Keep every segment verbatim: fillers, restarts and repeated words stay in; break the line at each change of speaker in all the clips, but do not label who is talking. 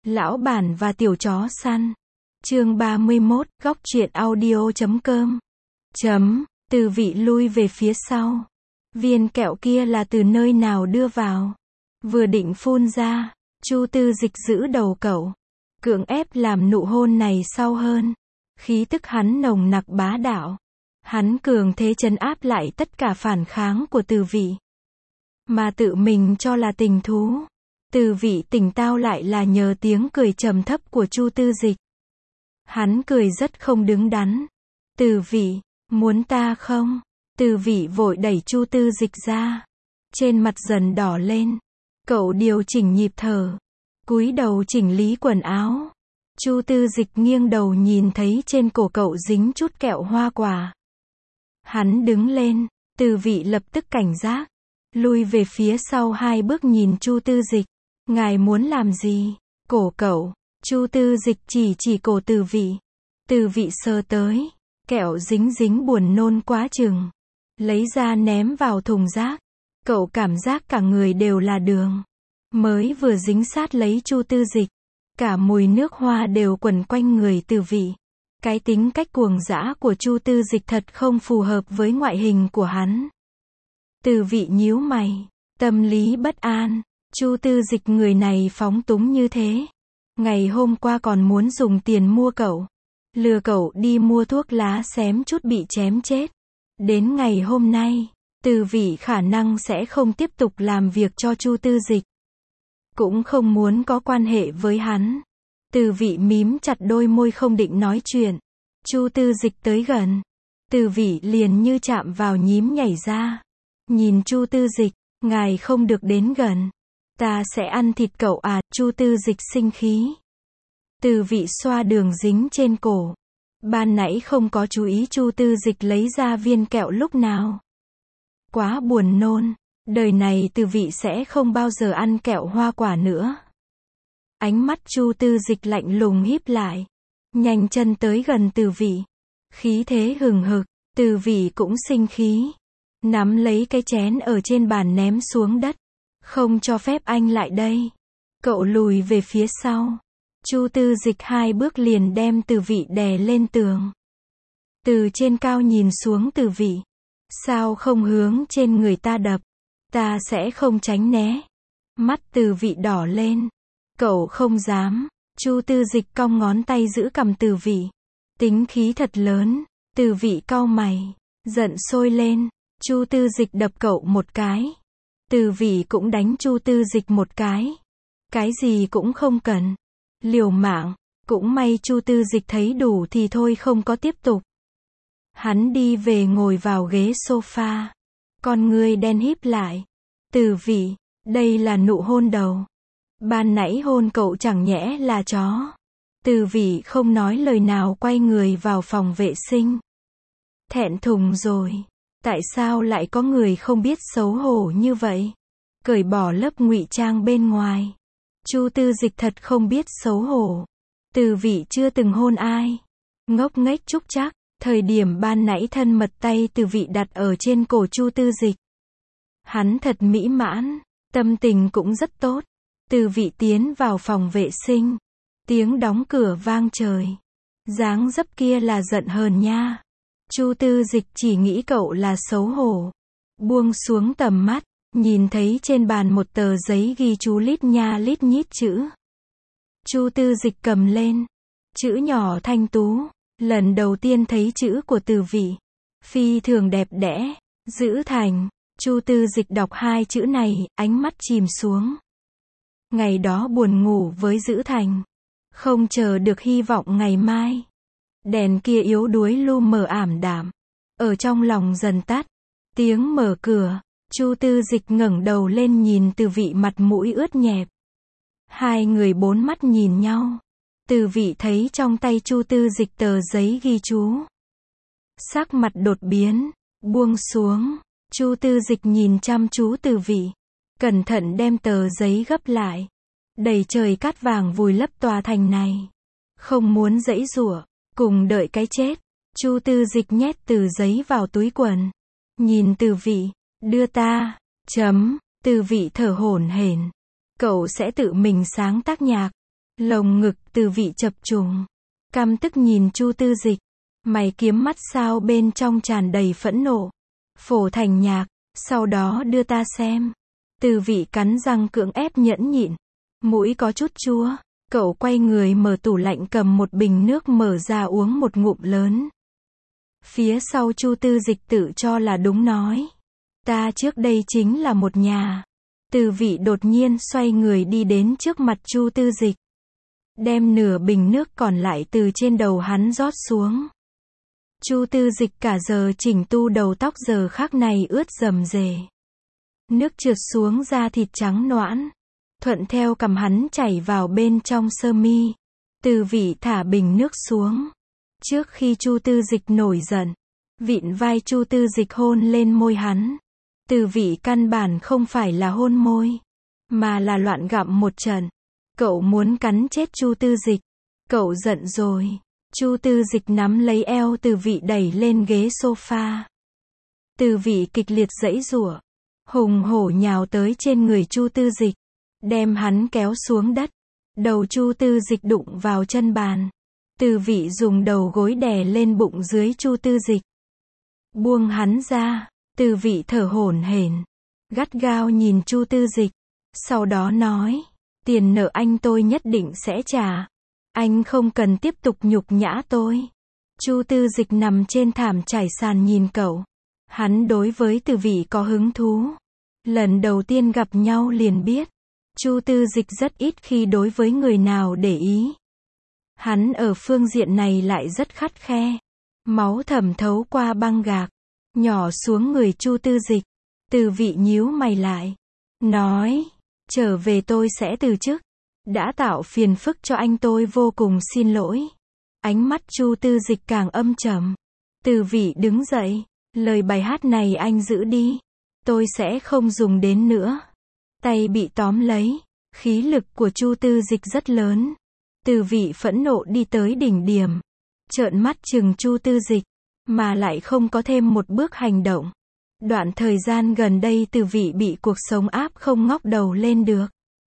Lão bản và tiểu chó săn. Chương ba mươi mốt, góc truyện audio chấm com. Chấm, Từ Vị lui về phía sau. Viên kẹo kia là từ nơi nào đưa vào? Vừa định phun ra, Chu Tư Dịch giữ đầu cậu, cưỡng ép làm nụ hôn này sau hơn. Khí tức hắn nồng nặc bá đạo. Hắn cường thế trấn áp lại tất cả phản kháng của Từ Vị. Mà tự mình cho là tình thú. Từ Vị tỉnh táo lại là nhờ tiếng cười trầm thấp của Chu Tư Dịch. Hắn cười rất không đứng đắn. Từ Vị, muốn ta không? Từ Vị vội đẩy Chu Tư Dịch ra. Trên mặt dần đỏ lên. Cậu điều chỉnh nhịp thở. Cúi đầu chỉnh lý quần áo. Chu Tư Dịch nghiêng đầu nhìn thấy trên cổ cậu dính chút kẹo hoa quả. Hắn đứng lên. Từ Vị lập tức cảnh giác. Lui về phía sau hai bước nhìn Chu Tư Dịch. Ngài muốn làm gì? Cổ cậu. Chu Tư Dịch chỉ chỉ cổ Từ Vị. Từ Vị sờ tới. Kẹo dính dính buồn nôn quá chừng. Lấy ra ném vào thùng rác. Cậu cảm giác cả người đều là đường. Mới vừa dính sát lấy Chu Tư Dịch. Cả mùi nước hoa đều quẩn quanh người Từ Vị. Cái tính cách cuồng dã của Chu Tư Dịch thật không phù hợp với ngoại hình của hắn. Từ Vị nhíu mày. Tâm lý bất an. Chu Tư Dịch người này phóng túng như thế. Ngày hôm qua còn muốn dùng tiền mua cậu. Lừa cậu đi mua thuốc lá xém chút bị chém chết. Đến ngày hôm nay, Từ Vị khả năng sẽ không tiếp tục làm việc cho Chu Tư Dịch. Cũng không muốn có quan hệ với hắn. Từ Vị mím chặt đôi môi không định nói chuyện. Chu Tư Dịch tới gần. Từ Vị liền như chạm vào nhím nhảy ra. Nhìn Chu Tư Dịch, ngài không được đến gần. Ta sẽ ăn thịt cậu à, Chu Tư Dịch sinh khí. Từ Vị xoa đường dính trên cổ. Ban nãy không có chú ý Chu Tư Dịch lấy ra viên kẹo lúc nào. Quá buồn nôn. Đời này Từ Vị sẽ không bao giờ ăn kẹo hoa quả nữa. Ánh mắt Chu Tư Dịch lạnh lùng híp lại. Nhanh chân tới gần Từ Vị. Khí thế hừng hực. Từ Vị cũng sinh khí. Nắm lấy cái chén ở trên bàn ném xuống đất. Không cho phép anh lại đây. Cậu lùi về phía sau. Chu Tư Dịch hai bước liền đem Từ Vị đè lên tường. Từ trên cao nhìn xuống Từ Vị. Sao không hướng trên người ta đập? Ta sẽ không tránh né. Mắt Từ Vị đỏ lên. Cậu không dám. Chu Tư Dịch cong ngón tay giữ cằm Từ Vị. Tính khí thật lớn. Từ Vị cau mày. Giận sôi lên. Chu Tư Dịch đập cậu một cái. Từ Vị cũng đánh Chu Tư Dịch một cái. Cái gì cũng không cần. Liều mạng. Cũng may Chu Tư Dịch thấy đủ thì thôi không có tiếp tục. Hắn đi về ngồi vào ghế sofa. Con ngươi đen híp lại. Từ Vị, đây là nụ hôn đầu. Ban nãy hôn cậu chẳng nhẽ là chó. Từ Vị không nói lời nào quay người vào phòng vệ sinh. Thẹn thùng rồi. Tại sao lại có người không biết xấu hổ như vậy? Cởi bỏ lớp ngụy trang bên ngoài. Chu Tư Dịch thật không biết xấu hổ. Từ Vị chưa từng hôn ai. Ngốc nghếch trúc trác. Thời điểm ban nãy thân mật tay Từ Vị đặt ở trên cổ Chu Tư Dịch. Hắn thật mỹ mãn. Tâm tình cũng rất tốt. Từ Vị tiến vào phòng vệ sinh. Tiếng đóng cửa vang trời. Dáng dấp kia là giận hờn nha. Chu Tư Dịch chỉ nghĩ cậu là xấu hổ. Buông xuống tầm mắt. Nhìn thấy trên bàn một tờ giấy ghi chú lít nha lít nhít chữ. Chu Tư Dịch cầm lên. Chữ nhỏ thanh tú. Lần đầu tiên thấy chữ của Từ Vị. Phi thường đẹp đẽ. Giữ thành. Chu Tư Dịch đọc hai chữ này, ánh mắt chìm xuống. Ngày đó buồn ngủ với Giữ Thành. Không chờ được hy vọng ngày mai. Đèn kia yếu đuối lu mờ ảm đạm. Ở trong lòng dần tắt. Tiếng mở cửa. Chu Tư Dịch ngẩng đầu lên nhìn Từ Vị mặt mũi ướt nhẹp. Hai người bốn mắt nhìn nhau. Từ Vị thấy trong tay Chu Tư Dịch tờ giấy ghi chú. Sắc mặt đột biến. Buông xuống. Chu Tư Dịch nhìn chăm chú Từ Vị. Cẩn thận đem tờ giấy gấp lại. Đầy trời cát vàng vùi lấp tòa thành này. Không muốn giãy giụa. Cùng đợi cái chết. Chu Tư Dịch nhét tờ giấy vào túi quần. Nhìn Từ Vị. Đưa ta. Chấm. Từ Vị thở hổn hển. Cậu sẽ tự mình sáng tác nhạc. Lồng ngực Từ Vị chập trùng, căm tức nhìn Chu Tư Dịch, mày kiếm mắt sao bên trong tràn đầy phẫn nộ. Phổ thành nhạc, sau đó đưa ta xem. Từ Vị cắn răng cưỡng ép nhẫn nhịn, mũi có chút chua, cậu quay người mở tủ lạnh cầm một bình nước mở ra uống một ngụm lớn. Phía sau Chu Tư Dịch tự cho là đúng nói, ta trước đây chính là một nhà. Từ Vị đột nhiên xoay người đi đến trước mặt Chu Tư Dịch, đem nửa bình nước còn lại từ trên đầu hắn rót xuống. Chu Tư Dịch cả giờ chỉnh tu đầu tóc giờ khác này ướt rầm rề. Nước trượt xuống da thịt trắng nõn, thuận theo cằm hắn chảy vào bên trong sơ mi. Từ Vị thả bình nước xuống. Trước khi Chu Tư Dịch nổi giận, vịn vai Chu Tư Dịch hôn lên môi hắn. Từ Vị căn bản không phải là hôn môi, mà là loạn gặm một trận. Cậu muốn cắn chết Chu Tư Dịch. Cậu giận rồi. Chu Tư Dịch nắm lấy eo Từ Vị đẩy lên ghế sofa. Từ Vị kịch liệt giãy giụa, hùng hổ nhào tới trên người Chu Tư Dịch, đem hắn kéo xuống đất. Đầu Chu Tư Dịch đụng vào chân bàn. Từ Vị dùng đầu gối đè lên bụng dưới Chu Tư Dịch. Buông hắn ra. Từ Vị thở hổn hển, gắt gao nhìn Chu Tư Dịch, sau đó nói, tiền nợ anh tôi nhất định sẽ trả. Anh không cần tiếp tục nhục nhã tôi. Chu Tư Dịch nằm trên thảm trải sàn nhìn cậu. Hắn đối với Từ Vị có hứng thú. Lần đầu tiên gặp nhau liền biết. Chu Tư Dịch rất ít khi đối với người nào để ý. Hắn ở phương diện này lại rất khắt khe. Máu thẩm thấu qua băng gạc, nhỏ xuống người Chu Tư Dịch. Từ Vị nhíu mày lại, nói, trở về tôi sẽ từ chức. Đã tạo phiền phức cho anh tôi vô cùng xin lỗi. Ánh mắt Chu Tư Dịch càng âm trầm. Từ Vị đứng dậy, lời bài hát này anh giữ đi. Tôi sẽ không dùng đến nữa. Tay bị tóm lấy. Khí lực của Chu Tư Dịch rất lớn. Từ Vị phẫn nộ đi tới đỉnh điểm. Trợn mắt chừng Chu Tư Dịch, mà lại không có thêm một bước hành động. Đoạn thời gian gần đây Từ Vị bị cuộc sống áp không ngóc đầu lên được.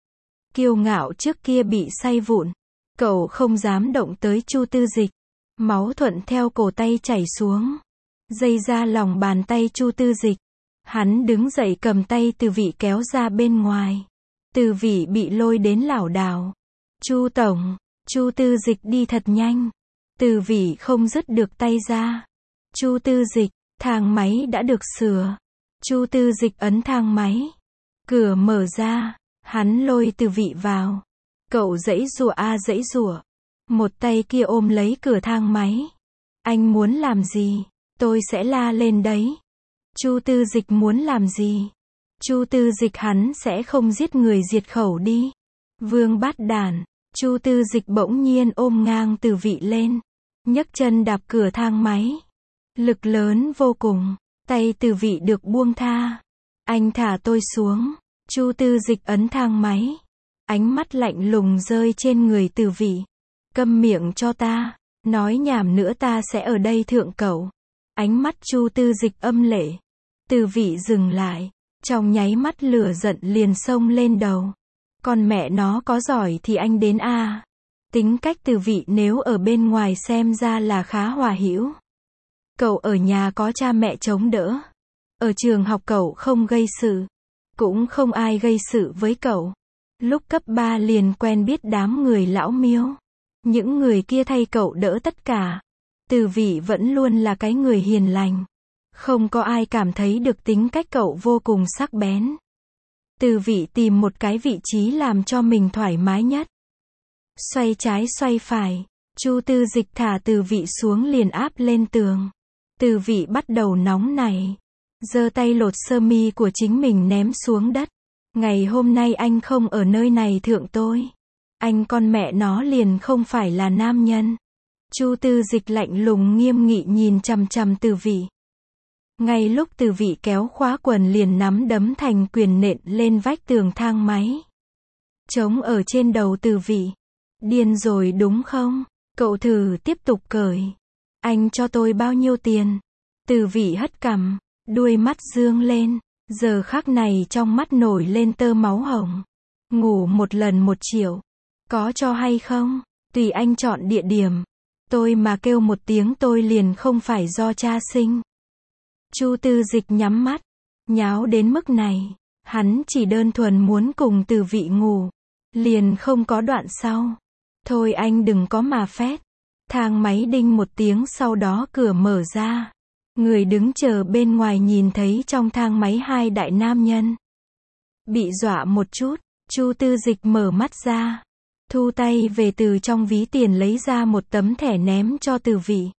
Kiêu ngạo trước kia bị say vụn. Cậu không dám động tới Chu Tư Dịch. Máu thuận theo cổ tay chảy xuống. Dây ra lòng bàn tay Chu Tư Dịch. Hắn đứng dậy cầm tay Từ Vị kéo ra bên ngoài. Từ Vị bị lôi đến lảo đảo. Chu tổng, Chu Tư Dịch đi thật nhanh. Từ Vị không dứt được tay ra. Chu Tư Dịch, thang máy đã được sửa. Chu Tư Dịch ấn thang máy. Cửa mở ra, hắn lôi Từ Vị vào. Cậu giãy giụa a giãy giụa. Một tay kia ôm lấy cửa thang máy. Anh muốn làm gì, tôi sẽ la lên đấy. Chu Tư Dịch muốn làm gì? Chu Tư Dịch hắn sẽ không giết người diệt khẩu đi. Vương bát đản. Chu Tư Dịch bỗng nhiên ôm ngang Từ Vị lên, nhấc chân đạp cửa thang máy. Lực lớn vô cùng, tay Từ Vị được buông tha. Anh thả tôi xuống. Chu Tư Dịch ấn thang máy. Ánh mắt lạnh lùng rơi trên người Từ Vị. Câm miệng cho ta, nói nhảm nữa ta sẽ ở đây thượng cậu. Ánh mắt Chu Tư Dịch âm lệ. Từ Vị dừng lại, trong nháy mắt lửa giận liền xông lên đầu. Con mẹ nó có giỏi thì anh đến a. Tính cách Từ Vị nếu ở bên ngoài xem ra là khá hòa hữu. Cậu ở nhà có cha mẹ chống đỡ. Ở trường học cậu không gây sự. Cũng không ai gây sự với cậu. Lúc cấp ba liền quen biết đám người lão miêu. Những người kia thay cậu đỡ tất cả. Từ Vị vẫn luôn là cái người hiền lành. Không có ai cảm thấy được tính cách cậu vô cùng sắc bén. Từ Vị tìm một cái vị trí làm cho mình thoải mái nhất. Xoay trái xoay phải. Chu Tư Dịch thả Từ Vị xuống liền áp lên tường. Từ Vị bắt đầu nóng nảy. Giơ tay lột sơ mi của chính mình ném xuống đất. Ngày hôm nay anh không ở nơi này thượng tôi. Anh con mẹ nó liền không phải là nam nhân. Chu Tư Dịch lạnh lùng nghiêm nghị nhìn chằm chằm Từ Vị. Ngay lúc Từ Vị kéo khóa quần liền nắm đấm thành quyền nện lên vách tường thang máy. Trống ở trên đầu Từ Vị. Điên rồi đúng không? Cậu thử tiếp tục cởi. Anh cho tôi bao nhiêu tiền? Từ Vị hất cằm, đuôi mắt dương lên. Giờ khắc này trong mắt nổi lên tơ máu hồng. Ngủ một lần một triệu. Có cho hay không? Tùy anh chọn địa điểm. Tôi mà kêu một tiếng tôi liền không phải do cha sinh. Chu Tư Dịch nhắm mắt. Nháo đến mức này. Hắn chỉ đơn thuần muốn cùng Từ Vị ngủ. Liền không có đoạn sau. Thôi anh đừng có mà phét. Thang máy đinh một tiếng sau đó cửa mở ra. Người đứng chờ bên ngoài nhìn thấy trong thang máy hai đại nam nhân. Bị dọa một chút, Chu Tư Dịch mở mắt ra. Thu tay về từ trong ví tiền lấy ra một tấm thẻ ném cho Từ Vị.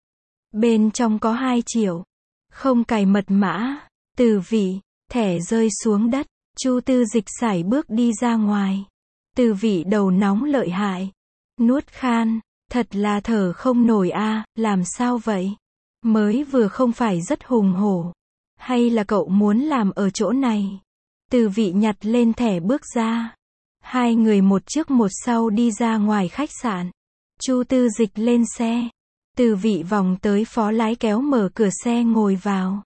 Bên trong có hai triệu. Không cài mật mã. Từ Vị, thẻ rơi xuống đất. Chu Tư Dịch sải bước đi ra ngoài. Từ Vị đầu nóng lợi hại. Nuốt khan. Thật là thở không nổi a, à, làm sao vậy? Mới vừa không phải rất hùng hổ. Hay là cậu muốn làm ở chỗ này? Từ Vị nhặt lên thẻ bước ra. Hai người một trước một sau đi ra ngoài khách sạn. Chu Tư Dịch lên xe. Từ Vị vòng tới phó lái kéo mở cửa xe ngồi vào.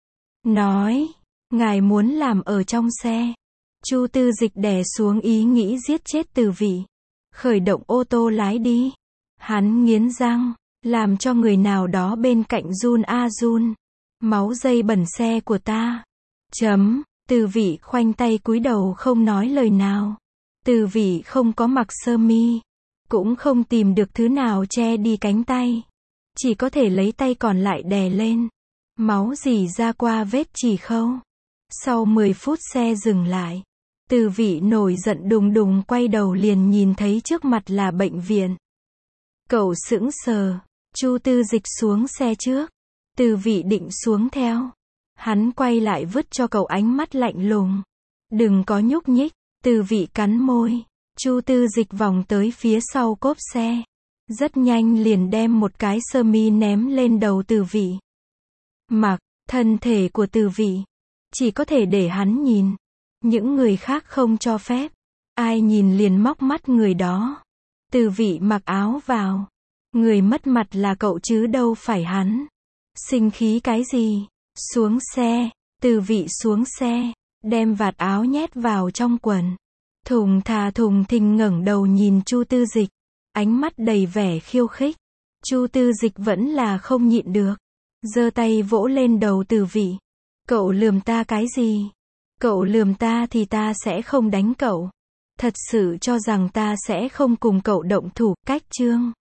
Nói, ngài muốn làm ở trong xe. Chu Tư Dịch đè xuống ý nghĩ giết chết Từ Vị. Khởi động ô tô lái đi. Hắn nghiến răng, làm cho người nào đó bên cạnh run a run. Máu dây bẩn xe của ta. Chấm, Từ Vị khoanh tay cúi đầu không nói lời nào. Từ Vị không có mặc sơ mi, cũng không tìm được thứ nào che đi cánh tay. Chỉ có thể lấy tay còn lại đè lên. Máu rỉ ra qua vết chỉ khâu. Sau mười phút xe dừng lại. Từ Vị nổi giận đùng đùng quay đầu liền nhìn thấy trước mặt là bệnh viện. Cậu sững sờ. Chu Tư Dịch xuống xe trước. Từ Vị định xuống theo. Hắn quay lại vứt cho cậu ánh mắt lạnh lùng. Đừng có nhúc nhích. Từ Vị cắn môi. Chu Tư Dịch vòng tới phía sau cốp xe. Rất nhanh liền đem một cái sơ mi ném lên đầu Từ Vị. Mặc, thân thể của Từ Vị. Chỉ có thể để hắn nhìn. Những người khác không cho phép. Ai nhìn liền móc mắt người đó. Từ Vị mặc áo vào. Người mất mặt là cậu chứ đâu phải hắn. Sinh khí cái gì? Xuống xe. Từ Vị xuống xe. Đem vạt áo nhét vào trong quần. Thùng thà thùng thình ngẩng đầu nhìn Chu Tư Dịch. Ánh mắt đầy vẻ khiêu khích. Chu Tư Dịch vẫn là không nhịn được. Giơ tay vỗ lên đầu Từ Vị. Cậu lườm ta cái gì? Cậu lườm ta thì ta sẽ không đánh cậu. Thật sự cho rằng ta sẽ không cùng cậu động thủ, cách chương.